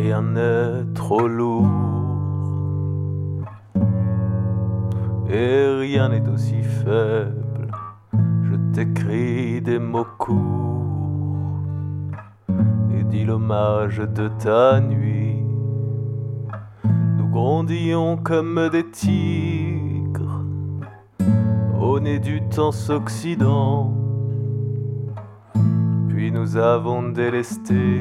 Rien n'est trop lourd et rien n'est aussi faible. Je t'écris des mots courts et dis l'hommage de ta nuit. Nous grondions comme des tigres au nez du temps s'occident. Puis nous avons délesté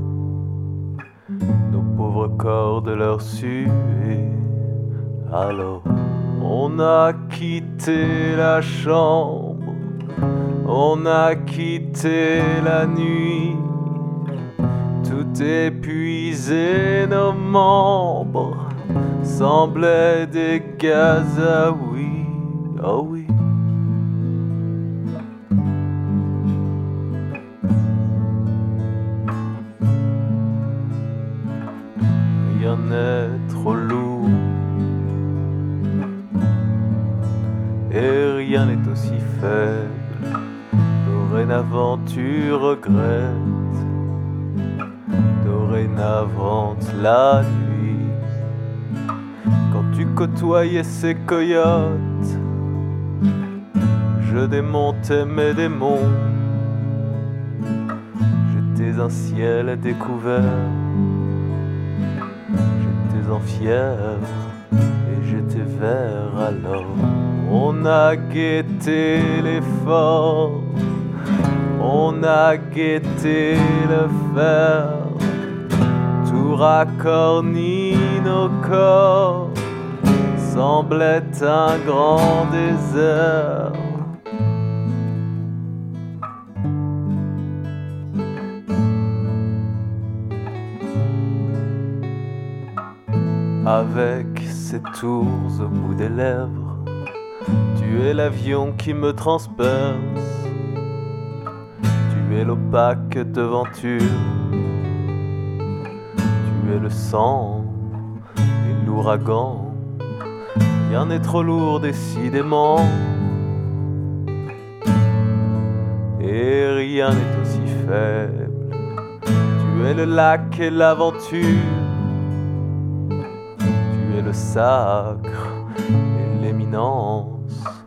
nos pauvres corps de leur suée. Alors on a quitté la chambre, on a quitté la nuit, tout épuisé, nos membres semblaient des gazaouis. Oh oui. Rien n'est trop lourd et rien n'est aussi faible. Dorénavant tu regrettes, dorénavant la nuit. Quand tu côtoyais ces coyotes, je démontais mes démons. J'étais un ciel découvert, j'étais en fièvre et j'étais vert. Alors on a guetté l'effort, on a guetté le fer, tout racorni nos corps semblait un grand désert. Avec ces tours au bout des lèvres, tu es l'avion qui me transperce, tu es l'opaque devanture, tu es le sang et l'ouragan. Rien n'est trop lourd décidément, et rien n'est aussi faible. Tu es le lac et l'aventure, le sacre et l'éminence.